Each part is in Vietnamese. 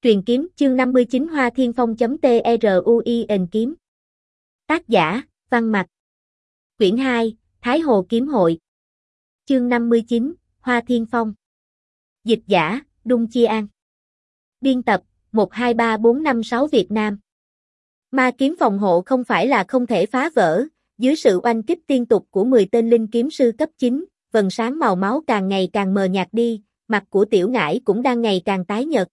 Truyền kiếm chương 59 Hoa Thiên Phong.trui kiếm. Tác giả, Văn Mặc. Quyển 2, Thái Hồ Kiếm Hội. Chương 59, Hoa Thiên Phong. Dịch giả, Đung Chia An. Biên tập, 123456 Việt Nam. Ma kiếm phòng hộ không phải là không thể phá vỡ, dưới sự oanh kích liên tục của 10 tên linh kiếm sư cấp 9, vầng sáng màu máu càng ngày càng mờ nhạt đi, mặt của Tiểu Ngải cũng đang ngày càng tái nhợt.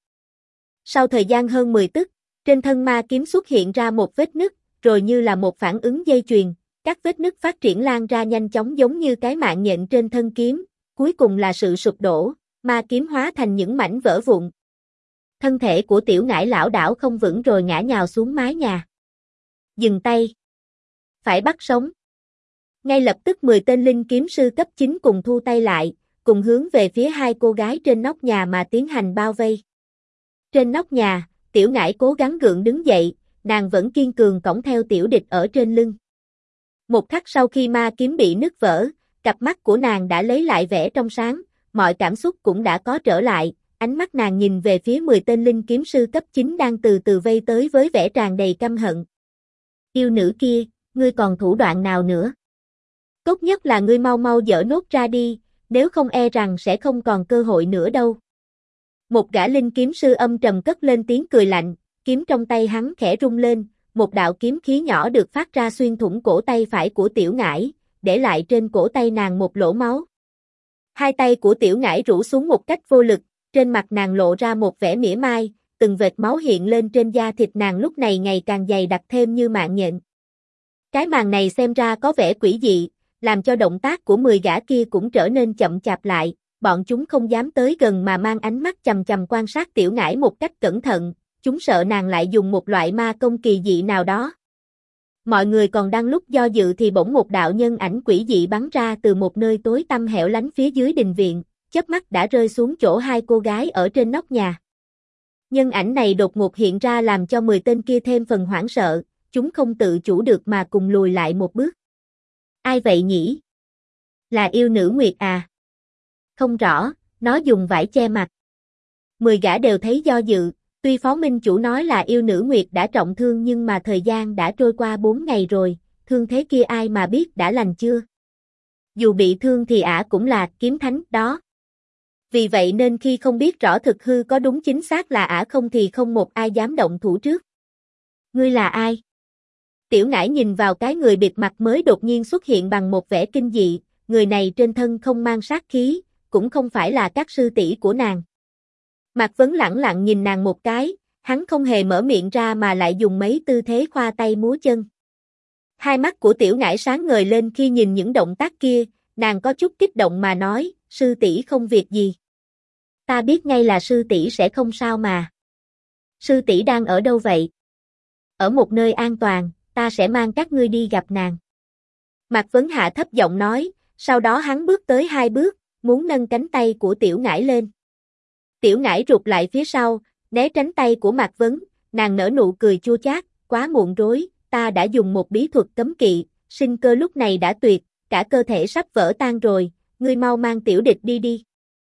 Sau thời gian hơn 10 tức, trên thân ma kiếm xuất hiện ra một vết nứt, rồi như là một phản ứng dây chuyền, các vết nứt phát triển lan ra nhanh chóng giống như cái mạng nhện trên thân kiếm, cuối cùng là sự sụp đổ, ma kiếm hóa thành những mảnh vỡ vụn. Thân thể của Tiểu Ngải lảo đảo không vững rồi ngã nhào xuống mái nhà. Dừng tay. Phải bắt sống. Ngay lập tức 10 tên linh kiếm sư cấp 9 cùng thu tay lại, cùng hướng về phía hai cô gái trên nóc nhà mà tiến hành bao vây. Trên nóc nhà, Tiểu Ngải cố gắng gượng đứng dậy, nàng vẫn kiên cường cõng theo tiểu địch ở trên lưng. Một khắc sau khi ma kiếm bị nứt vỡ, cặp mắt của nàng đã lấy lại vẻ trong sáng, mọi cảm xúc cũng đã có trở lại, ánh mắt nàng nhìn về phía 10 tên linh kiếm sư cấp 9 đang từ từ vây tới với vẻ tràn đầy căm hận. Yêu nữ kia, ngươi còn thủ đoạn nào nữa? Tốt nhất là ngươi mau mau dỡ nốt ra đi, nếu không e rằng sẽ không còn cơ hội nữa đâu. Một gã linh kiếm sư âm trầm cất lên tiếng cười lạnh, kiếm trong tay hắn khẽ rung lên, một đạo kiếm khí nhỏ được phát ra xuyên thủng cổ tay phải của Tiểu Ngải, để lại trên cổ tay nàng một lỗ máu. Hai tay của Tiểu Ngải rũ xuống một cách vô lực, trên mặt nàng lộ ra một vẻ mỉa mai, từng vệt máu hiện lên trên da thịt nàng lúc này ngày càng dày đặc thêm như mạng nhện. Cái màn này xem ra có vẻ quỷ dị, làm cho động tác của 10 gã kia cũng trở nên chậm chạp lại. Bọn chúng không dám tới gần mà mang ánh mắt chằm chằm quan sát Tiểu Ngải một cách cẩn thận, chúng sợ nàng lại dùng một loại ma công kỳ dị nào đó. Mọi người còn đang lúc do dự thì bỗng một đạo nhân ảnh quỷ dị bắn ra từ một nơi tối tăm hẻo lánh phía dưới đình viện, chớp mắt đã rơi xuống chỗ hai cô gái ở trên nóc nhà. Nhân ảnh này đột ngột hiện ra làm cho 10 tên kia thêm phần hoảng sợ, chúng không tự chủ được mà cùng lùi lại một bước. Ai vậy nhỉ? Là yêu nữ Nguyệt à? Không rõ, nó dùng vải che mặt. 10 gã đều thấy do dự, tuy phó minh chủ nói là yêu nữ Nguyệt đã trọng thương nhưng mà thời gian đã trôi qua 4 ngày rồi, thương thế kia ai mà biết đã lành chưa. Dù bị thương thì ả cũng là kiếm thánh đó. Vì vậy nên khi không biết rõ thực hư có đúng chính xác là ả không thì không một ai dám động thủ trước. Ngươi là ai? Tiểu Ngải nhìn vào cái người bịt mặt mới đột nhiên xuất hiện bằng một vẻ kinh dị, người này trên thân không mang sát khí, cũng không phải là các sư tỷ của nàng. Mạc Vấn lẳng lặng nhìn nàng một cái, hắn không hề mở miệng ra mà lại dùng mấy tư thế khoa tay múa chân. Hai mắt của Tiểu Ngải sáng ngời lên khi nhìn những động tác kia, nàng có chút kích động mà nói, sư tỷ không việc gì. Ta biết ngay là sư tỷ sẽ không sao mà. Sư tỷ đang ở đâu vậy? Ở một nơi an toàn, ta sẽ mang các ngươi đi gặp nàng. Mạc Vấn hạ thấp giọng nói, sau đó hắn bước tới 2 bước, muốn nâng cánh tay của Tiểu Ngải lên. Tiểu Ngải rụt lại phía sau, né tránh tay của Mạc Vấn, nàng nở nụ cười chua chát, quá muộn rối, ta đã dùng một bí thuật cấm kỵ, sinh cơ lúc này đã tuyệt, cả cơ thể sắp vỡ tan rồi, ngươi mau mang tiểu địch đi đi.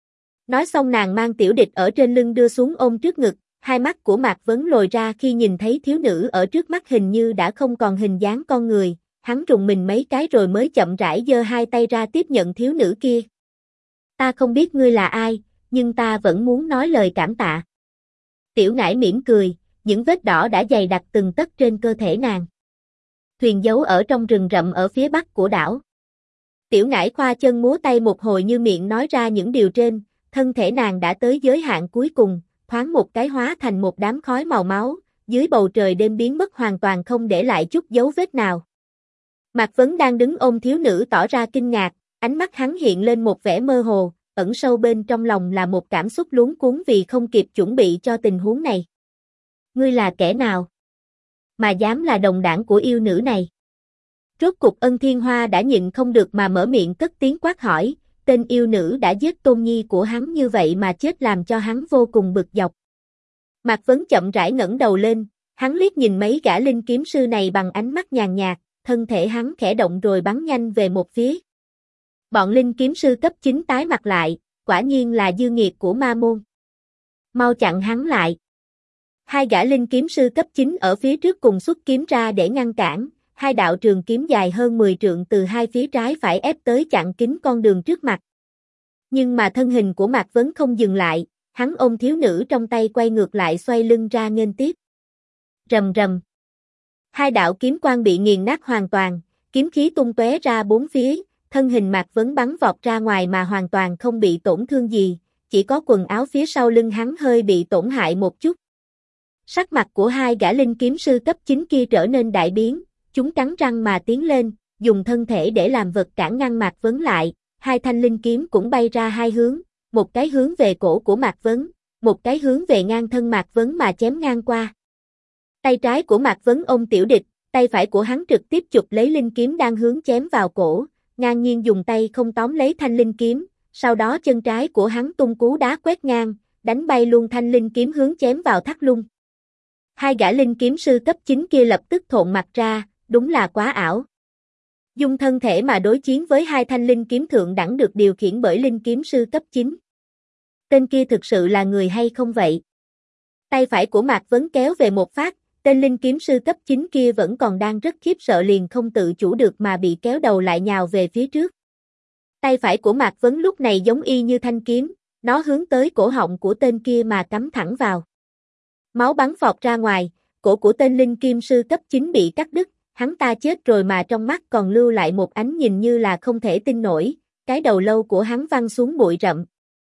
Nói xong nàng mang tiểu địch ở trên lưng đưa xuống ôm trước ngực, hai mắt của Mạc Vấn lồi ra khi nhìn thấy thiếu nữ ở trước mắt hình như đã không còn hình dáng con người, hắn rùng mình mấy cái rồi mới chậm rãi giơ hai tay ra tiếp nhận thiếu nữ kia. Ta không biết ngươi là ai, nhưng ta vẫn muốn nói lời cảm tạ. Tiểu Ngải mỉm cười, những vết đỏ đã dày đặc từng tấc trên cơ thể nàng. Thuyền giấu ở trong rừng rậm ở phía bắc của đảo. Tiểu Ngải khoa chân múa tay một hồi như miệng nói ra những điều trên, thân thể nàng đã tới giới hạn cuối cùng, thoáng một cái hóa thành một đám khói màu máu, dưới bầu trời đêm biến mất hoàn toàn không để lại chút dấu vết nào. Mạc Vấn đang đứng ôm thiếu nữ tỏ ra kinh ngạc, ánh mắt hắn hiện lên một vẻ mơ hồ, ẩn sâu bên trong lòng là một cảm xúc luống cuống vì không kịp chuẩn bị cho tình huống này. Ngươi là kẻ nào? Mà dám là đồng đảng của yêu nữ này? Rốt cục Ân Thiên Hoa đã nhịn không được mà mở miệng cất tiếng quát hỏi, tên yêu nữ đã giết tôn nhi của hắn như vậy mà chết làm cho hắn vô cùng bực dọc. Mạc Vấn chậm rãi ngẩng đầu lên, hắn liếc nhìn mấy gã linh kiếm sư này bằng ánh mắt nhàn nhạt, thân thể hắn khẽ động rồi bắn nhanh về một phía. Bọn linh kiếm sư cấp 9 tái mặt lại, quả nhiên là dư nghiệt của ma môn. Mau chặn hắn lại. Hai gã linh kiếm sư cấp 9 ở phía trước cùng xuất kiếm ra để ngăn cản, hai đạo trường kiếm dài hơn 10 trượng từ hai phía trái phải ép tới chặn kín con đường trước mặt. Nhưng mà thân hình của Mạc Vấn không dừng lại, hắn ôm thiếu nữ trong tay quay ngược lại xoay lưng ra nghênh tiếp. Rầm rầm. Hai đạo kiếm quang bị nghiền nát hoàn toàn, kiếm khí tung tóe ra bốn phía, thân hình Mạc Vấn bắn vọt ra ngoài mà hoàn toàn không bị tổn thương gì, chỉ có quần áo phía sau lưng hắn hơi bị tổn hại một chút. Sắc mặt của hai gã linh kiếm sư cấp 9 kia trở nên đại biến, chúng cắn răng mà tiến lên, dùng thân thể để làm vật cản ngăn Mạc Vấn lại, hai thanh linh kiếm cũng bay ra hai hướng, một cái hướng về cổ của Mạc Vấn, một cái hướng về ngang thân Mạc Vấn mà chém ngang qua. Tay trái của Mạc Vấn ôm tiểu địch, tay phải của hắn trực tiếp chụp lấy linh kiếm đang hướng chém vào cổ, ngang nhiên dùng tay không tóm lấy thanh linh kiếm, sau đó chân trái của hắn tung cú đá quét ngang, đánh bay luôn thanh linh kiếm hướng chém vào thắt lưng. Hai gã linh kiếm sư cấp 9 kia lập tức thộn mặt ra, đúng là quá ảo. Dùng thân thể mà đối chiến với hai thanh linh kiếm thượng đẳng được điều khiển bởi linh kiếm sư cấp 9. Tên kia thực sự là người hay không vậy? Tay phải của Mạc Vấn kéo về một phát, tên linh kiếm sư cấp 9 kia vẫn còn đang rất khiếp sợ liền không tự chủ được mà bị kéo đầu lại nhào về phía trước. Tay phải của Mạc Vấn lúc này giống y như thanh kiếm, nó hướng tới cổ họng của tên kia mà cắm thẳng vào. Máu bắn phọt ra ngoài, cổ của tên linh kiếm sư cấp 9 bị cắt đứt, hắn ta chết rồi mà trong mắt còn lưu lại một ánh nhìn như là không thể tin nổi, cái đầu lâu của hắn văng xuống bụi rậm.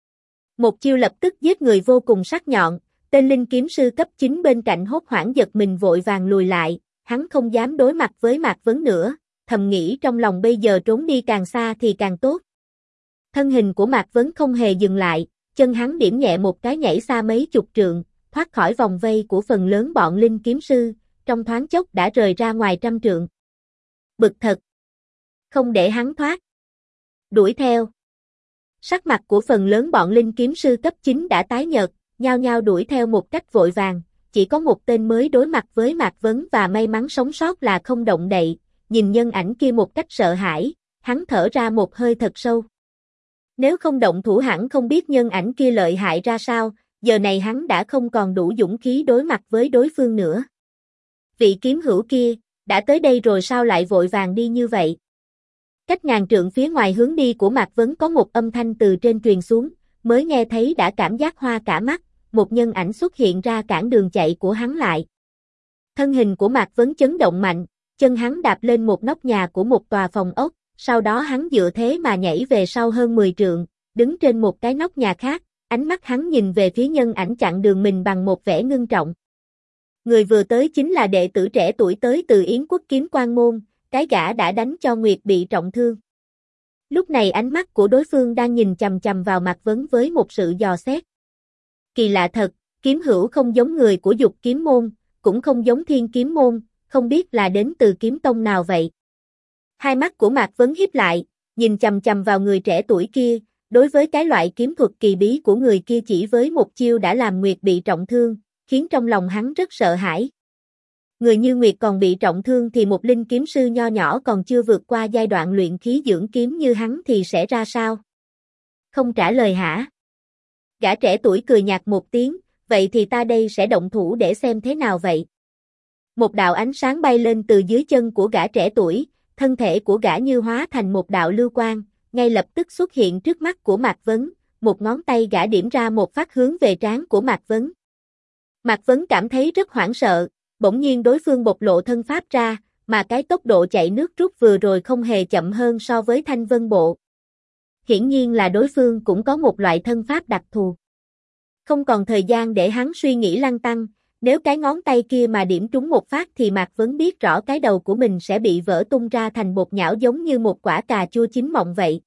Một chiêu lập tức giết người vô cùng sắc nhọn, tên linh kiếm sư cấp 9 bên cạnh hốt hoảng giật mình vội vàng lùi lại, hắn không dám đối mặt với Mạc Vấn nữa, thầm nghĩ trong lòng bây giờ trốn đi càng xa thì càng tốt. Thân hình của Mạc Vấn không hề dừng lại, chân hắn điểm nhẹ một cái nhảy xa mấy chục trượng, thoát khỏi vòng vây của phần lớn bọn linh kiếm sư, trong thoáng chốc đã rời ra ngoài trăm trượng. Bực thật! Không để hắn thoát. Đuổi theo. Sắc mặt của phần lớn bọn linh kiếm sư cấp 9 đã tái nhợt, nhao nhao đuổi theo một cách vội vàng, chỉ có một tên mới đối mặt với Mạc Vấn và may mắn sống sót là không động đậy, nhìn nhân ảnh kia một cách sợ hãi, hắn thở ra một hơi thật sâu. Nếu không động thủ hẳn không biết nhân ảnh kia lợi hại ra sao, giờ này hắn đã không còn đủ dũng khí đối mặt với đối phương nữa. Vị kiếm hữu kia, đã tới đây rồi sao lại vội vàng đi như vậy? Cách ngàn trượng phía ngoài hướng đi của Mạc Vấn có một âm thanh từ trên truyền xuống, mới nghe thấy đã cảm giác hoa cả mắt, một nhân ảnh xuất hiện ra cản đường chạy của hắn lại. Thân hình của Mạc Vấn chấn động mạnh, chân hắn đạp lên một nóc nhà của một tòa phòng ốc, sau đó hắn dựa thế mà nhảy về sau hơn 10 trượng, đứng trên một cái nóc nhà khác, ánh mắt hắn nhìn về phía nhân ảnh chặn đường mình bằng một vẻ ngưng trọng. Người vừa tới chính là đệ tử trẻ tuổi tới từ Yến quốc Kiếm Quan môn, cái gã đã đánh cho Nguyệt bị trọng thương. Lúc này ánh mắt của đối phương đang nhìn chằm chằm vào Mạc Vấn với một sự dò xét. Kỳ lạ thật, kiếm hữu không giống người của Dục Kiếm môn, cũng không giống Thiên Kiếm môn, không biết là đến từ kiếm tông nào vậy. Hai mắt của Mạc Vấn híp lại, nhìn chằm chằm vào người trẻ tuổi kia, đối với cái loại kiếm thuật kỳ bí của người kia chỉ với một chiêu đã làm Nguyệt bị trọng thương, khiến trong lòng hắn rất sợ hãi. Người như Nguyệt còn bị trọng thương thì một linh kiếm sư nho nhỏ còn chưa vượt qua giai đoạn luyện khí dưỡng kiếm như hắn thì sẽ ra sao? Không trả lời hả? Gã trẻ tuổi cười nhạt một tiếng, vậy thì ta đây sẽ động thủ để xem thế nào vậy? Một đạo ánh sáng bay lên từ dưới chân của gã trẻ tuổi, thân thể của gã như hóa thành một đạo lưu quang, ngay lập tức xuất hiện trước mắt của Mạc Vấn, một ngón tay gã điểm ra một phát hướng về trán của Mạc Vấn. Mạc Vấn cảm thấy rất hoảng sợ, bỗng nhiên đối phương bộc lộ thân pháp ra, mà cái tốc độ chạy nước rút vừa rồi không hề chậm hơn so với Thanh Vân Bộ. Hiển nhiên là đối phương cũng có một loại thân pháp đặc thù. Không còn thời gian để hắn suy nghĩ lăn tăn, nếu cái ngón tay kia mà điểm trúng một phát thì Mạc Vấn biết rõ cái đầu của mình sẽ bị vỡ tung ra thành bột nhão giống như một quả cà chua chín mọng vậy.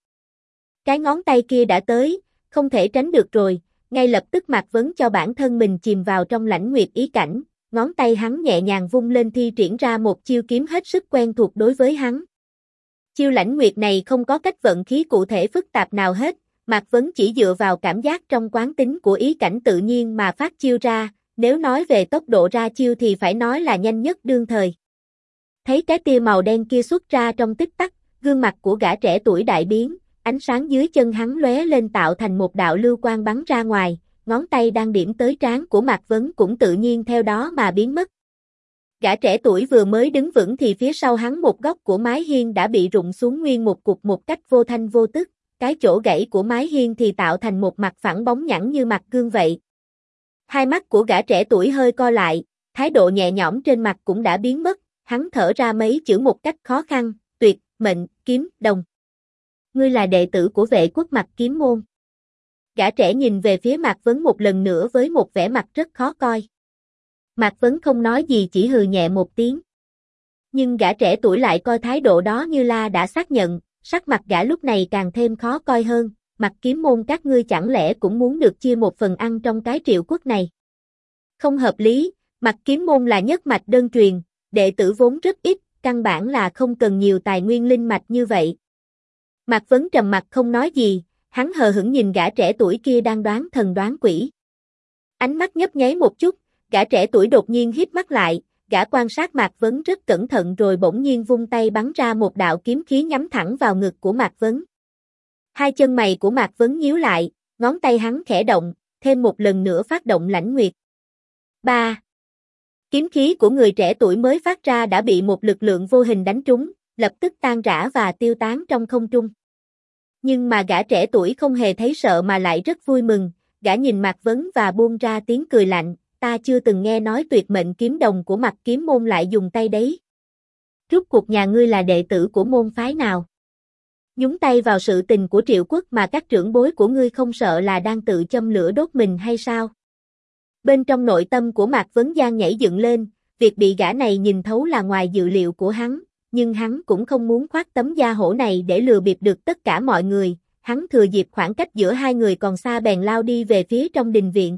Cái ngón tay kia đã tới, không thể tránh được rồi, ngay lập tức Mạc Vấn cho bản thân mình chìm vào trong lãnh nguyệt ý cảnh, ngón tay hắn nhẹ nhàng vung lên thi triển ra một chiêu kiếm hết sức quen thuộc đối với hắn. Chiêu lãnh nguyệt này không có cách vận khí cụ thể phức tạp nào hết, Mạc Vấn chỉ dựa vào cảm giác trong quán tính của ý cảnh tự nhiên mà phát chiêu ra, nếu nói về tốc độ ra chiêu thì phải nói là nhanh nhất đương thời. Thấy cái tia màu đen kia xuất ra trong tích tắc, gương mặt của gã trẻ tuổi đại biến, ánh sáng dưới chân hắn lóe lên tạo thành một đạo lưu quang bắn ra ngoài, ngón tay đang điểm tới trán của Mạc Vấn cũng tự nhiên theo đó mà biến mất. Gã trẻ tuổi vừa mới đứng vững thì phía sau hắn một góc của mái hiên đã bị rụng xuống nguyên một cục một cách vô thanh vô tức, cái chỗ gãy của mái hiên thì tạo thành một mặt phẳng bóng nhẵn như mặt gương vậy. Hai mắt của gã trẻ tuổi hơi co lại, thái độ nhẹ nhõm trên mặt cũng đã biến mất, hắn thở ra mấy chữ một cách khó khăn, tuyệt, mệnh, kiếm, đồng. Ngươi là đệ tử của Vệ Quốc Mạc Kiếm môn. Gã trẻ nhìn về phía Mạc Vấn một lần nữa với một vẻ mặt rất khó coi. Mạc Vấn không nói gì chỉ hừ nhẹ một tiếng. Nhưng gã trẻ tuổi lại coi thái độ đó như là đã xác nhận, sắc mặt gã lúc này càng thêm khó coi hơn, Mạc Kiếm môn các ngươi chẳng lẽ cũng muốn được chia một phần ăn trong cái Triệu Quốc này. Không hợp lý, Mạc Kiếm môn là nhất mạch đơn truyền, đệ tử vốn rất ít, căn bản là không cần nhiều tài nguyên linh mạch như vậy. Mạc Vấn trầm mặt không nói gì, hắn hờ hững nhìn gã trẻ tuổi kia đang đoán thần đoán quỷ. Ánh mắt nhấp nháy một chút, gã trẻ tuổi đột nhiên híp mắt lại, gã quan sát Mạc Vấn rất cẩn thận rồi bỗng nhiên vung tay bắn ra một đạo kiếm khí nhắm thẳng vào ngực của Mạc Vấn. Hai chân mày của Mạc Vấn nhíu lại, ngón tay hắn khẽ động, thêm một lần nữa phát động lãnh nguyệt. 3. Kiếm khí của người trẻ tuổi mới phát ra đã bị một lực lượng vô hình đánh trúng, lập tức tan rã và tiêu tán trong không trung. Nhưng mà gã trẻ tuổi không hề thấy sợ mà lại rất vui mừng, gã nhìn Mạc Vấn và buông ra tiếng cười lạnh, ta chưa từng nghe nói tuyệt mệnh kiếm đồng của Mạc Kiếm môn lại dùng tay đấy. Rốt cuộc nhà ngươi là đệ tử của môn phái nào? Nhúng tay vào sự tình của Triệu Quốc mà các trưởng bối của ngươi không sợ là đang tự châm lửa đốt mình hay sao? Bên trong nội tâm của Mạc Vấn Giang nhảy dựng lên, việc bị gã này nhìn thấu là ngoài dự liệu của hắn, nhưng hắn cũng không muốn khoác tấm da hổ này để lừa bịp được tất cả mọi người, hắn thừa dịp khoảng cách giữa hai người còn xa bèn lao đi về phía trong đình viện.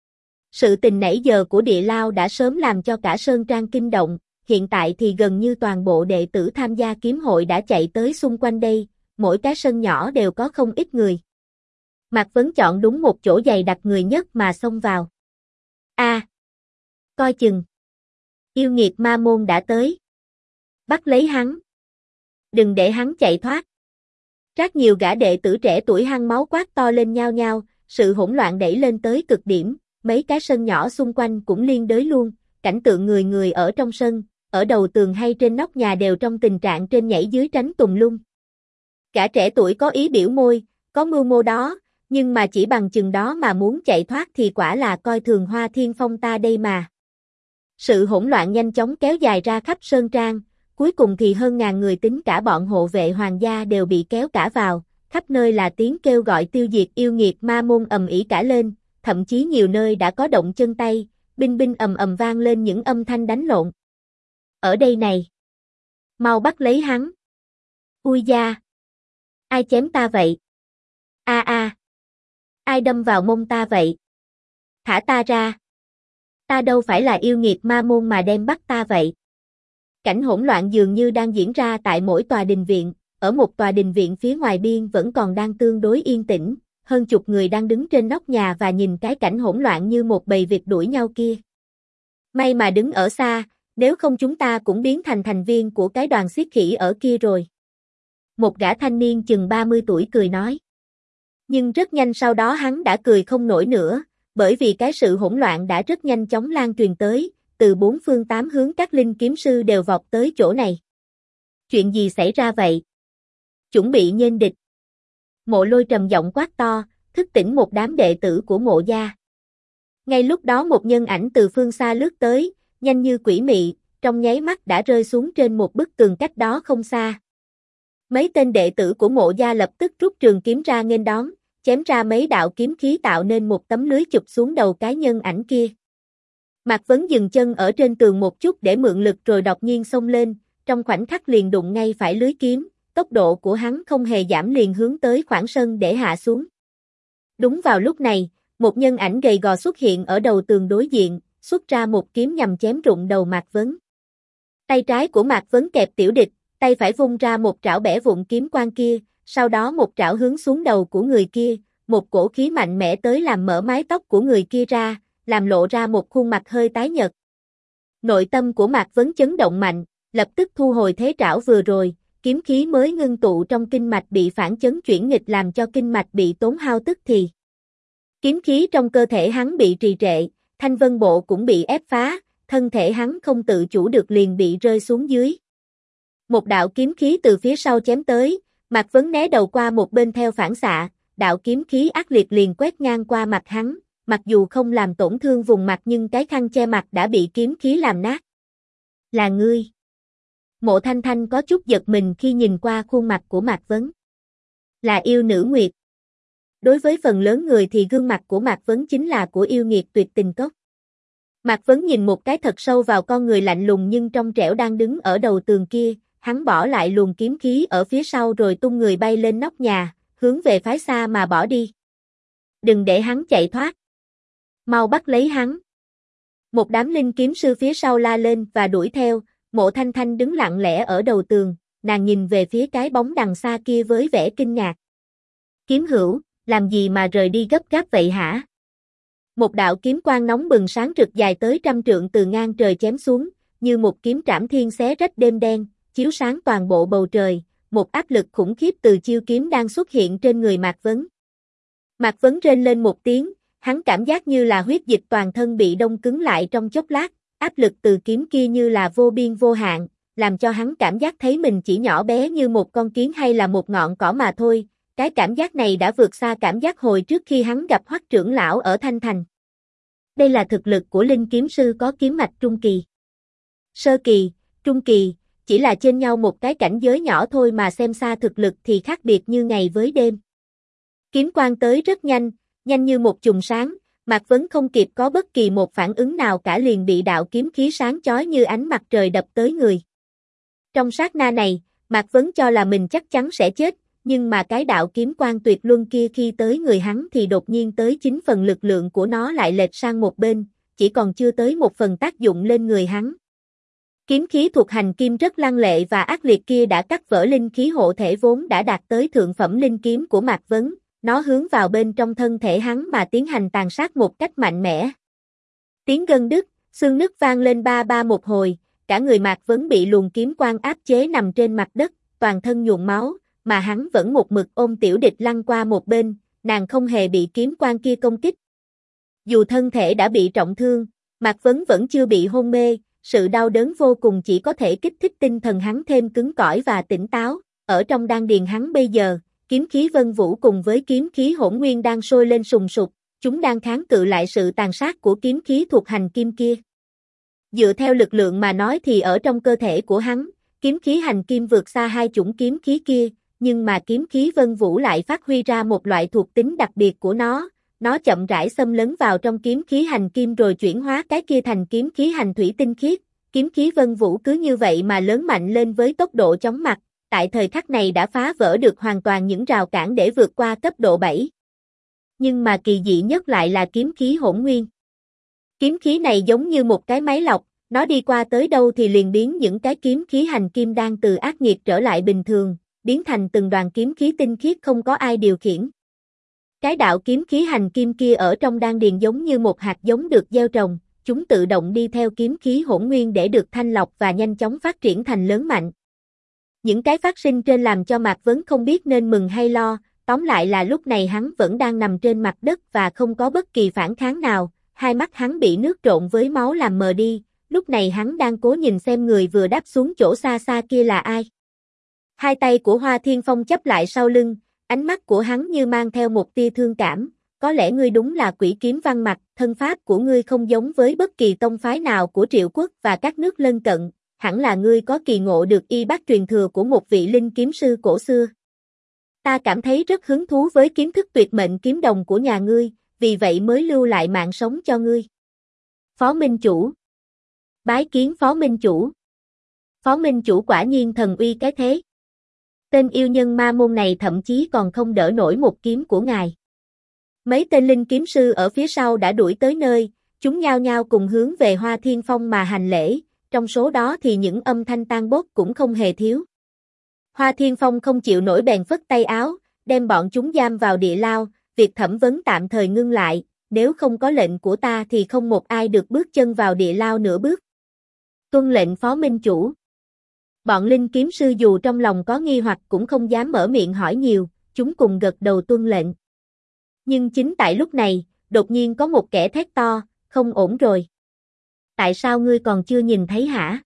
Sự tình nãy giờ của Địa Lao đã sớm làm cho cả Sơn Trang kinh động, hiện tại thì gần như toàn bộ đệ tử tham gia kiếm hội đã chạy tới xung quanh đây, mỗi cái sân nhỏ đều có không ít người. Mạc Vấn chọn đúng một chỗ dày đặc người nhất mà xông vào. Coi chừng. Yêu nghiệt ma môn đã tới. Bắt lấy hắn. Đừng để hắn chạy thoát. Rất nhiều gã đệ tử trẻ tuổi hăng máu quát to lên nhao nhao, sự hỗn loạn đẩy lên tới cực điểm, mấy cái sân nhỏ xung quanh cũng liên đới luôn, cảnh tượng người người ở trong sân, ở đầu tường hay trên nóc nhà đều trong tình trạng trên nhảy dưới tránh tùm lum. Gã trẻ tuổi có ý biểu môi, có mưu mô đó, nhưng mà chỉ bằng chừng đó mà muốn chạy thoát thì quả là coi thường Hoa Thiên Phong ta đây mà. Sự hỗn loạn nhanh chóng kéo dài ra khắp Sơn Trang, cuối cùng thì hơn ngàn người tính cả bọn hộ vệ hoàng gia đều bị kéo cả vào, khắp nơi là tiếng kêu gọi tiêu diệt yêu nghiệt ma môn ầm ĩ cả lên, thậm chí nhiều nơi đã có động chân tay, binh binh ầm ầm vang lên những âm thanh đánh lộn. Ở đây này! Mau bắt lấy hắn! Ui da! Ai chém ta vậy? Ai đâm vào mông ta vậy? Thả ta ra! Ta đâu phải là yêu nghiệt ma môn mà đem bắt ta vậy? Cảnh hỗn loạn dường như đang diễn ra tại mỗi tòa đình viện, ở một tòa đình viện phía ngoài biên vẫn còn đang tương đối yên tĩnh, hơn chục người đang đứng trên nóc nhà và nhìn cái cảnh hỗn loạn như một bầy vịt đuổi nhau kia. May mà đứng ở xa, nếu không chúng ta cũng biến thành thành viên của cái đoàn xiết khỉ ở kia rồi. Một gã thanh niên chừng 30 tuổi cười nói. Nhưng rất nhanh sau đó hắn đã cười không nổi nữa, bởi vì cái sự hỗn loạn đã rất nhanh chóng lan truyền tới, từ bốn phương tám hướng các linh kiếm sư đều vọt tới chỗ này. Chuyện gì xảy ra vậy? Chuẩn bị nghênh địch. Mộ Lôi trầm giọng quát to, thức tỉnh một đám đệ tử của Mộ gia. Ngay lúc đó một nhân ảnh từ phương xa lướt tới, nhanh như quỷ mị, trong nháy mắt đã rơi xuống trên một bức tường cách đó không xa. Mấy tên đệ tử của Mộ gia lập tức rút trường kiếm ra nghênh đón, chém ra mấy đạo kiếm khí tạo nên một tấm lưới chụp xuống đầu cái nhân ảnh kia. Mạc Vấn dừng chân ở trên tường một chút để mượn lực rồi đột nhiên xông lên, trong khoảnh khắc liền đụng ngay phải lưới kiếm, tốc độ của hắn không hề giảm liền hướng tới khoảng sân để hạ xuống. Đúng vào lúc này, một nhân ảnh gầy gò xuất hiện ở đầu tường đối diện, xuất ra một kiếm nhằm chém rụng đầu Mạc Vấn. Tay trái của Mạc Vấn kẹp tiểu địch, tay phải vung ra một trảo bẻ vụn kiếm quang kia, sau đó một trảo hướng xuống đầu của người kia, một cổ khí mạnh mẽ tới làm mở mái tóc của người kia ra, làm lộ ra một khuôn mặt hơi tái nhợt. Nội tâm của Mạc Vấn chấn động mạnh, lập tức thu hồi thế trảo vừa rồi, kiếm khí mới ngưng tụ trong kinh mạch bị phản chấn chuyển nghịch làm cho kinh mạch bị tốn hao tức thì. Kiếm khí trong cơ thể hắn bị trì trệ, thanh vân bộ cũng bị ép phá, thân thể hắn không tự chủ được liền bị rơi xuống dưới. Một đạo kiếm khí từ phía sau chém tới, Mạc Vấn né đầu qua một bên theo phản xạ, đạo kiếm khí ác liệt liền quét ngang qua mặt hắn, mặc dù không làm tổn thương vùng mặt nhưng cái khăn che mặt đã bị kiếm khí làm nát. Là ngươi. Mộ Thanh Thanh có chút giật mình khi nhìn qua khuôn mặt của Mạc Vấn. Là yêu nữ Nguyệt. Đối với phần lớn người thì gương mặt của Mạc Vấn chính là của yêu nghiệt tuyệt tình cốc. Mạc Vấn nhìn một cái thật sâu vào con người lạnh lùng nhưng trong trẻo đang đứng ở đầu tường kia, hắn bỏ lại luồng kiếm khí ở phía sau rồi tung người bay lên nóc nhà, hướng về phái xa mà bỏ đi. Đừng để hắn chạy thoát. Mau bắt lấy hắn. Một đám linh kiếm sư phía sau la lên và đuổi theo, Mộ Thanh Thanh đứng lặng lẽ ở đầu tường, nàng nhìn về phía cái bóng đằng xa kia với vẻ kinh ngạc. Kiếm hữu, làm gì mà rời đi gấp gáp vậy hả? Một đạo kiếm quang nóng bừng sáng rực dài tới 100 trượng từ ngang trời chém xuống, như một kiếm trảm thiên xé rách đêm đen, chiếu sáng toàn bộ bầu trời, một áp lực khủng khiếp từ chiêu kiếm đang xuất hiện trên người Mạc Vấn. Mạc Vấn rên lên một tiếng, hắn cảm giác như là huyết dịch toàn thân bị đông cứng lại trong chốc lát, áp lực từ kiếm kia như là vô biên vô hạn, làm cho hắn cảm giác thấy mình chỉ nhỏ bé như một con kiến hay là một ngọn cỏ mà thôi. Cái cảm giác này đã vượt xa cảm giác hồi trước khi hắn gặp Hoắc trưởng lão ở Thanh Thành. Đây là thực lực của linh kiếm sư có kiếm mạch trung kỳ. Sơ kỳ, trung kỳ, chỉ là trên nhau một cái cảnh giới nhỏ thôi mà xem xa thực lực thì khác biệt như ngày với đêm. Kiếm quang tới rất nhanh, nhanh như một chùm sáng, Mạc Vấn không kịp có bất kỳ một phản ứng nào cả liền bị đạo kiếm khí sáng chói như ánh mặt trời đập tới người. Trong sát na này, Mạc Vấn cho là mình chắc chắn sẽ chết, nhưng mà cái đạo kiếm quang tuyệt luân kia khi tới người hắn thì đột nhiên tới 9 phần lực lượng của nó lại lệch sang một bên, chỉ còn chưa tới 1 phần tác dụng lên người hắn. Kiếm khí thuộc hành kim rất lăng lệ và ác liệt kia đã cắt vỡ linh khí hộ thể vốn đã đạt tới thượng phẩm linh kiếm của Mạc Vấn, nó hướng vào bên trong thân thể hắn mà tiến hành tàn sát một cách mạnh mẽ. Tiếng gân đứt, xương nứt vang lên ba ba một hồi, cả người Mạc Vấn bị luồng kiếm quang áp chế nằm trên mặt đất, toàn thân nhuộm máu, mà hắn vẫn một mực ôm Tiểu Địch lăn qua một bên, nàng không hề bị kiếm quang kia công kích. Dù thân thể đã bị trọng thương, Mạc Vấn vẫn chưa bị hôn mê, sự đau đớn vô cùng chỉ có thể kích thích tinh thần hắn thêm cứng cỏi và tỉnh táo, ở trong đan điền hắn bây giờ, kiếm khí vân vũ cùng với kiếm khí hỗn nguyên đang sôi lên sùng sục, chúng đang kháng cự lại sự tàn sát của kiếm khí thuộc hành kim kia. Dựa theo lực lượng mà nói thì ở trong cơ thể của hắn, kiếm khí hành kim vượt xa hai chủng kiếm khí kia, nhưng mà kiếm khí vân vũ lại phát huy ra một loại thuộc tính đặc biệt của nó chậm rãi xâm lấn vào trong kiếm khí hành kim rồi chuyển hóa cái kia thành kiếm khí hành thủy tinh khiết, kiếm khí vân vũ cứ như vậy mà lớn mạnh lên với tốc độ chóng mặt, tại thời khắc này đã phá vỡ được hoàn toàn những rào cản để vượt qua cấp độ 7. Nhưng mà kỳ dị nhất lại là kiếm khí hỗn nguyên. Kiếm khí này giống như một cái máy lọc, nó đi qua tới đâu thì liền biến những cái kiếm khí hành kim đang từ ác nghiệt trở lại bình thường, biến thành từng đoàn kiếm khí tinh khiết không có ai điều khiển. Cái đạo kiếm khí hành kim kia ở trong đan điền giống như một hạt giống được gieo trồng, chúng tự động đi theo kiếm khí hỗn nguyên để được thanh lọc và nhanh chóng phát triển thành lớn mạnh. Những cái phát sinh trên làm cho Mạc Vấn không biết nên mừng hay lo, tóm lại là lúc này hắn vẫn đang nằm trên mặt đất và không có bất kỳ phản kháng nào, hai mắt hắn bị nước trộn với máu làm mờ đi, lúc này hắn đang cố nhìn xem người vừa đáp xuống chỗ xa xa kia là ai. Hai tay của Hoa Thiên Phong chấp lại sau lưng, ánh mắt của hắn như mang theo một tia thương cảm, có lẽ ngươi đúng là quỷ kiếm văn mặt, thân pháp của ngươi không giống với bất kỳ tông phái nào của Triệu Quốc và các nước lân cận, hẳn là ngươi có kỳ ngộ được y bát truyền thừa của một vị linh kiếm sư cổ xưa. Ta cảm thấy rất hứng thú với kiến thức tuyệt mệnh kiếm đồng của nhà ngươi, vì vậy mới lưu lại mạng sống cho ngươi. Phó Minh Chủ. Bái kiến Phó Minh Chủ. Phó Minh Chủ quả nhiên thần uy cái thế. Tên yêu nhân ma môn này thậm chí còn không đỡ nổi một kiếm của ngài. Mấy tên linh kiếm sư ở phía sau đã đuổi tới nơi, chúng nhao nhao cùng hướng về Hoa Thiên Phong mà hành lễ, trong số đó thì những âm thanh tan bốt cũng không hề thiếu. Hoa Thiên Phong không chịu nổi bèn phất tay áo, đem bọn chúng giam vào địa lao, việc thẩm vấn tạm thời ngưng lại, nếu không có lệnh của ta thì không một ai được bước chân vào địa lao nửa bước. Tuân lệnh Phó Minh Chủ. Bọn linh kiếm sư dù trong lòng có nghi hoặc cũng không dám mở miệng hỏi nhiều, chúng cùng gật đầu tuân lệnh. Nhưng chính tại lúc này, đột nhiên có một kẻ thét to, không ổn rồi. Tại sao ngươi còn chưa nhìn thấy hả?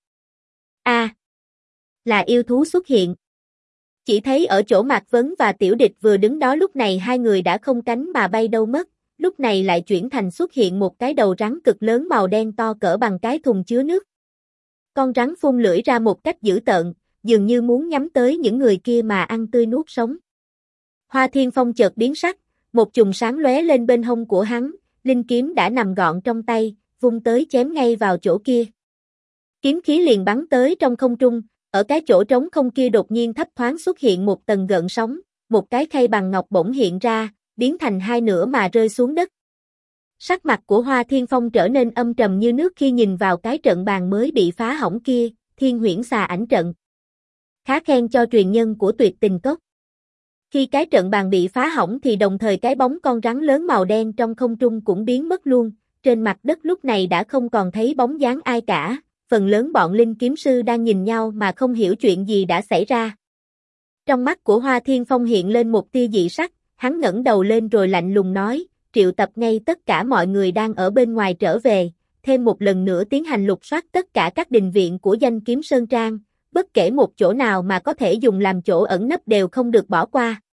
Là yêu thú xuất hiện. Chỉ thấy ở chỗ Mạc Vấn và Tiểu Địch vừa đứng đó lúc này hai người đã không cánh mà bay đâu mất, lúc này lại chuyển thành xuất hiện một cái đầu rắn cực lớn màu đen to cỡ bằng cái thùng chứa nước. Con rắn phun lưỡi ra một cách dữ tợn, dường như muốn nhắm tới những người kia mà ăn tươi nuốt sống. Hoa Thiên Phong chợt biến sắc, một chùm sáng lóe lên bên hông của hắn, linh kiếm đã nằm gọn trong tay, vung tới chém ngay vào chỗ kia. Kiếm khí liền bắn tới trong không trung, ở cái chỗ trống không kia đột nhiên thấp thoáng xuất hiện một tầng gợn sóng, một cái khay bằng ngọc bỗng hiện ra, biến thành hai nửa mà rơi xuống đất. Sắc mặt của Hoa Thiên Phong trở nên âm trầm như nước khi nhìn vào cái trận bàn mới bị phá hỏng kia, Thiên Huyễn Xà Ảnh Trận. Khá khen cho truyền nhân của Tuyệt Tình Cốc. Khi cái trận bàn bị phá hỏng thì đồng thời cái bóng con rắn lớn màu đen trong không trung cũng biến mất luôn, trên mặt đất lúc này đã không còn thấy bóng dáng ai cả, phần lớn bọn linh kiếm sư đang nhìn nhau mà không hiểu chuyện gì đã xảy ra. Trong mắt của Hoa Thiên Phong hiện lên một tia dị sắc, hắn ngẩng đầu lên rồi lạnh lùng nói, triệu tập ngay tất cả mọi người đang ở bên ngoài trở về, thêm một lần nữa tiến hành lục soát tất cả các đình viện của Danh Kiếm Sơn Trang, bất kể một chỗ nào mà có thể dùng làm chỗ ẩn nấp đều không được bỏ qua.